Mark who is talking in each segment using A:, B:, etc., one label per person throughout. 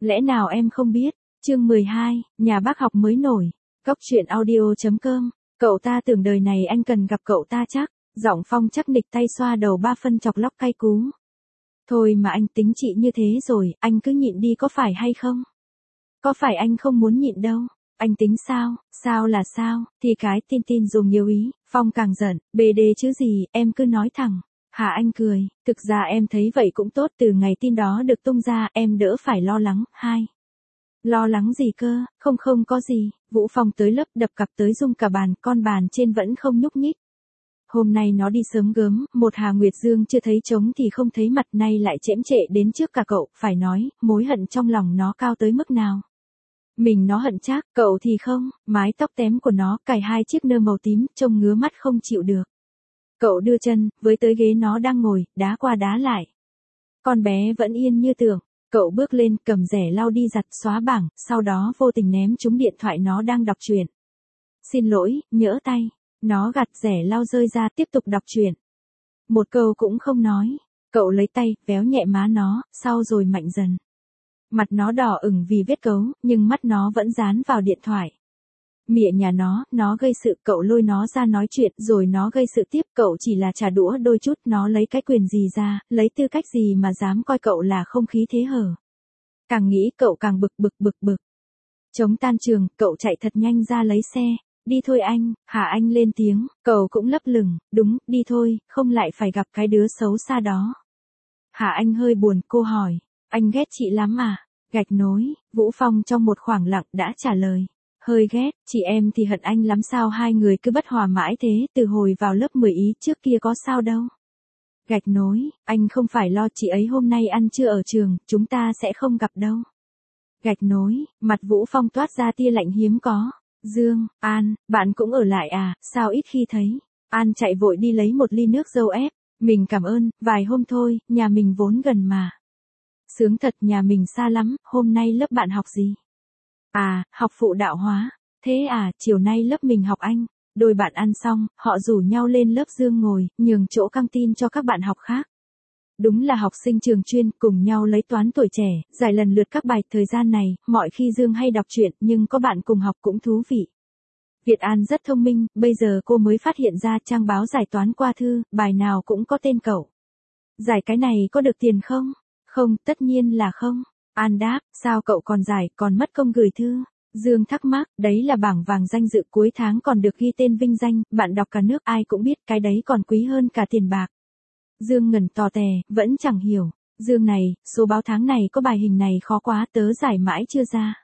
A: Lẽ nào em không biết? Chương 12, nhà bác học mới nổi. Cóc truyện audio.com. Cậu ta tưởng đời này anh cần gặp cậu ta chắc. Giọng Phong chắc nịch tay xoa đầu ba phân chọc lóc cay cú. Thôi mà anh tính chị như thế rồi, anh cứ nhịn đi có phải hay không? Có phải anh không muốn nhịn đâu? Anh tính sao? Sao là sao? Thì cái tin dùng nhiều ý, Phong càng giận, bề đề chứ gì, em cứ nói thẳng. Hả anh cười, thực ra em thấy vậy cũng tốt, từ ngày tin đó được tung ra em đỡ phải lo lắng. Lo lắng gì cơ, không có gì. Vũ Phong tới lớp đập cặp tới rung cả bàn, con bàn trên vẫn không nhúc nhích. Hôm nay nó đi sớm gớm, một Hà Nguyệt Dương chưa thấy trống thì không thấy mặt, nay lại chễm trệ đến trước cả cậu, phải nói, mối hận trong lòng nó cao tới mức nào. Mình nó hận chắc, cậu thì không, mái tóc tém của nó cài hai chiếc nơ màu tím, trông ngứa mắt không chịu được. Cậu đưa chân, với tới ghế nó đang ngồi, đá qua đá lại. Con bé vẫn yên như tưởng, cậu bước lên, cầm rẻ lau đi giặt xóa bảng, sau đó vô tình ném trúng điện thoại nó đang đọc truyện. Xin lỗi, nhỡ tay. Nó gạt rẻ lau rơi ra tiếp tục đọc truyện. Một câu cũng không nói, cậu lấy tay, véo nhẹ má nó, sau rồi mạnh dần. Mặt nó đỏ ửng vì vết cấu, nhưng mắt nó vẫn dán vào điện thoại. Mịa nhà nó gây sự, cậu lôi nó ra nói chuyện, rồi nó gây sự tiếp, cậu chỉ là trả đũa đôi chút, nó lấy cái quyền gì ra, lấy tư cách gì mà dám coi cậu là không khí thế hở. Càng nghĩ cậu càng bực. Chống tan trường, cậu chạy thật nhanh ra lấy xe. Đi thôi anh, hả anh lên tiếng, cậu cũng lấp lửng, đúng, đi thôi, không lại phải gặp cái đứa xấu xa đó. Hả anh hơi buồn, cô hỏi, anh ghét chị lắm à? Gạch nối, Vũ Phong trong một khoảng lặng đã trả lời. Hơi ghét, chị em thì hận anh lắm, sao hai người cứ bất hòa mãi thế, từ hồi vào lớp 10 ý trước kia có sao đâu. Gạch nối, anh không phải lo, chị ấy hôm nay ăn trưa ở trường, chúng ta sẽ không gặp đâu. Gạch nối, mặt Vũ Phong toát ra tia lạnh hiếm có. Dương, An, bạn cũng ở lại à, sao ít khi thấy. An chạy vội đi lấy một ly nước dâu ép. Mình cảm ơn, vài hôm thôi, nhà mình vốn gần mà. Sướng thật, nhà mình xa lắm, hôm nay lớp bạn học gì? À, học phụ đạo hóa. Thế à, chiều nay lớp mình học Anh. Đôi bạn ăn xong, họ rủ nhau lên lớp Dương ngồi, nhường chỗ căng tin cho các bạn học khác. Đúng là học sinh trường chuyên, cùng nhau lấy toán tuổi trẻ, giải lần lượt các bài. Thời gian này, mọi khi Dương hay đọc truyện, nhưng có bạn cùng học cũng thú vị. Việt An rất thông minh, bây giờ cô mới phát hiện ra trang báo giải toán qua thư, bài nào cũng có tên cậu. Giải cái này có được tiền không? Không, tất nhiên là không. An đáp, sao cậu còn giải, còn mất công gửi thư. Dương thắc mắc, đấy là bảng vàng danh dự cuối tháng còn được ghi tên vinh danh, bạn đọc cả nước ai cũng biết, cái đấy còn quý hơn cả tiền bạc. Dương ngẩn tò tè, vẫn chẳng hiểu. Dương này, số báo tháng này có bài hình này khó quá, tớ giải mãi chưa ra.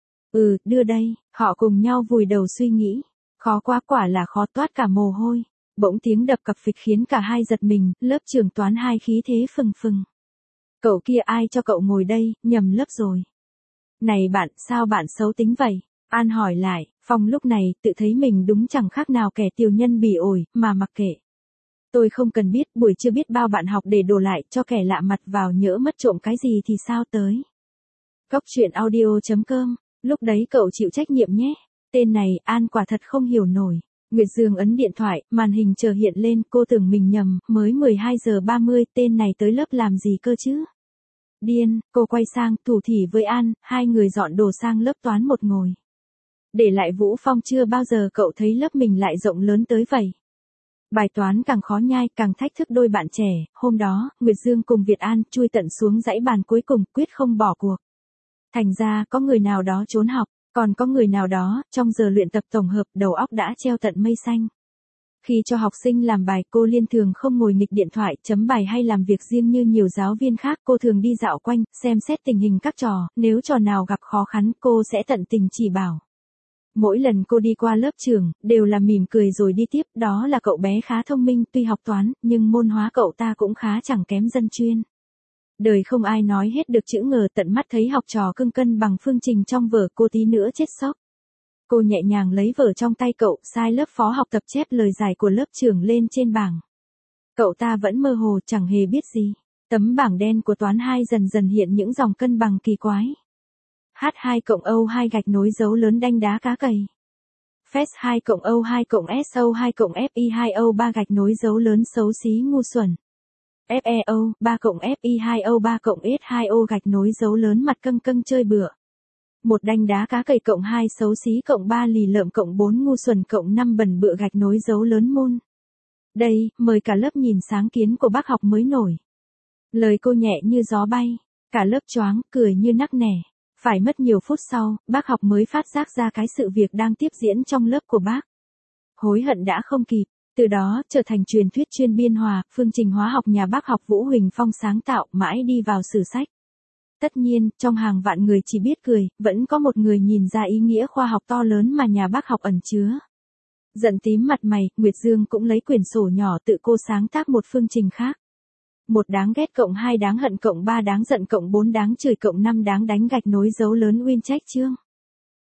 A: Đưa đây, họ cùng nhau vùi đầu suy nghĩ. Khó quá, quả là khó, toát cả mồ hôi. Bỗng tiếng đập cặp phịch khiến cả hai giật mình, lớp trường toán 2 khí thế phừng phừng. Cậu kia ai cho cậu ngồi đây, nhầm lớp rồi. Này bạn, sao bạn xấu tính vậy? An hỏi lại, Phong lúc này tự thấy mình đúng chẳng khác nào kẻ tiểu nhân bỉ ổi, mà mặc kệ. Tôi không cần biết, buổi trưa biết bao bạn học để đổ lại, cho kẻ lạ mặt vào nhỡ mất trộm cái gì thì sao tới. Cóc truyện audio.com, lúc đấy cậu chịu trách nhiệm nhé. Tên này, An quả thật không hiểu nổi. Nguyệt Dương ấn điện thoại, màn hình chợt hiện lên, cô tưởng mình nhầm, mới 12 giờ 30, tên này tới lớp làm gì cơ chứ? Điên, cô quay sang, thủ thỉ với An, hai người dọn đồ sang lớp toán một ngồi. Để lại Vũ Phong, chưa bao giờ cậu thấy lớp mình lại rộng lớn tới vậy. Bài toán càng khó nhai, càng thách thức đôi bạn trẻ, hôm đó, Nguyệt Dương cùng Việt An chui tận xuống dãy bàn cuối cùng, quyết không bỏ cuộc. Thành ra, có người nào đó trốn học, còn có người nào đó, trong giờ luyện tập tổng hợp, đầu óc đã treo tận mây xanh. Khi cho học sinh làm bài, cô Liên thường không ngồi nghịch điện thoại, chấm bài hay làm việc riêng như nhiều giáo viên khác, cô thường đi dạo quanh, xem xét tình hình các trò, nếu trò nào gặp khó khăn, cô sẽ tận tình chỉ bảo. Mỗi lần cô đi qua lớp trường, đều là mỉm cười rồi đi tiếp, đó là cậu bé khá thông minh, tuy học toán, nhưng môn hóa cậu ta cũng khá chẳng kém dân chuyên. Đời không ai nói hết được chữ ngờ, tận mắt thấy học trò cưng cân bằng phương trình trong vở, cô tí nữa chết sốc. Cô nhẹ nhàng lấy vở trong tay cậu, sai lớp phó học tập chép lời giải của lớp trưởng lên trên bảng. Cậu ta vẫn mơ hồ, chẳng hề biết gì. Tấm bảng đen của toán 2 dần dần hiện những dòng cân bằng kỳ quái. H2 cộng O2 gạch nối dấu lớn đanh đá cá cầy. Phép 2 cộng O2 cộng SO2 cộng FI2O3 gạch nối dấu lớn xấu xí ngu xuẩn. FEO, 3 cộng FI2O 3 cộng S2O gạch nối dấu lớn mặt căng căng chơi bừa. 1 đanh đá cá cầy cộng 2 xấu xí cộng 3 lì lợm cộng 4 ngu xuẩn cộng 5 bẩn bựa gạch nối dấu lớn môn. Đây, mời cả lớp nhìn sáng kiến của bác học mới nổi. Lời cô nhẹ như gió bay, cả lớp choáng, cười như nắc nẻ. Phải mất nhiều phút sau, bác học mới phát giác ra cái sự việc đang tiếp diễn trong lớp của bác. Hối hận đã không kịp, từ đó trở thành truyền thuyết chuyên biên hòa, phương trình hóa học nhà bác học Vũ Huỳnh Phong sáng tạo mãi đi vào sử sách. Tất nhiên, trong hàng vạn người chỉ biết cười, vẫn có một người nhìn ra ý nghĩa khoa học to lớn mà nhà bác học ẩn chứa. Giận tím mặt mày, Nguyệt Dương cũng lấy quyển sổ nhỏ tự cô sáng tác một phương trình khác. 1 đáng ghét cộng 2 đáng hận cộng 3 đáng giận cộng 4 đáng chửi cộng 5 đáng đánh gạch nối dấu lớn Win trách chương.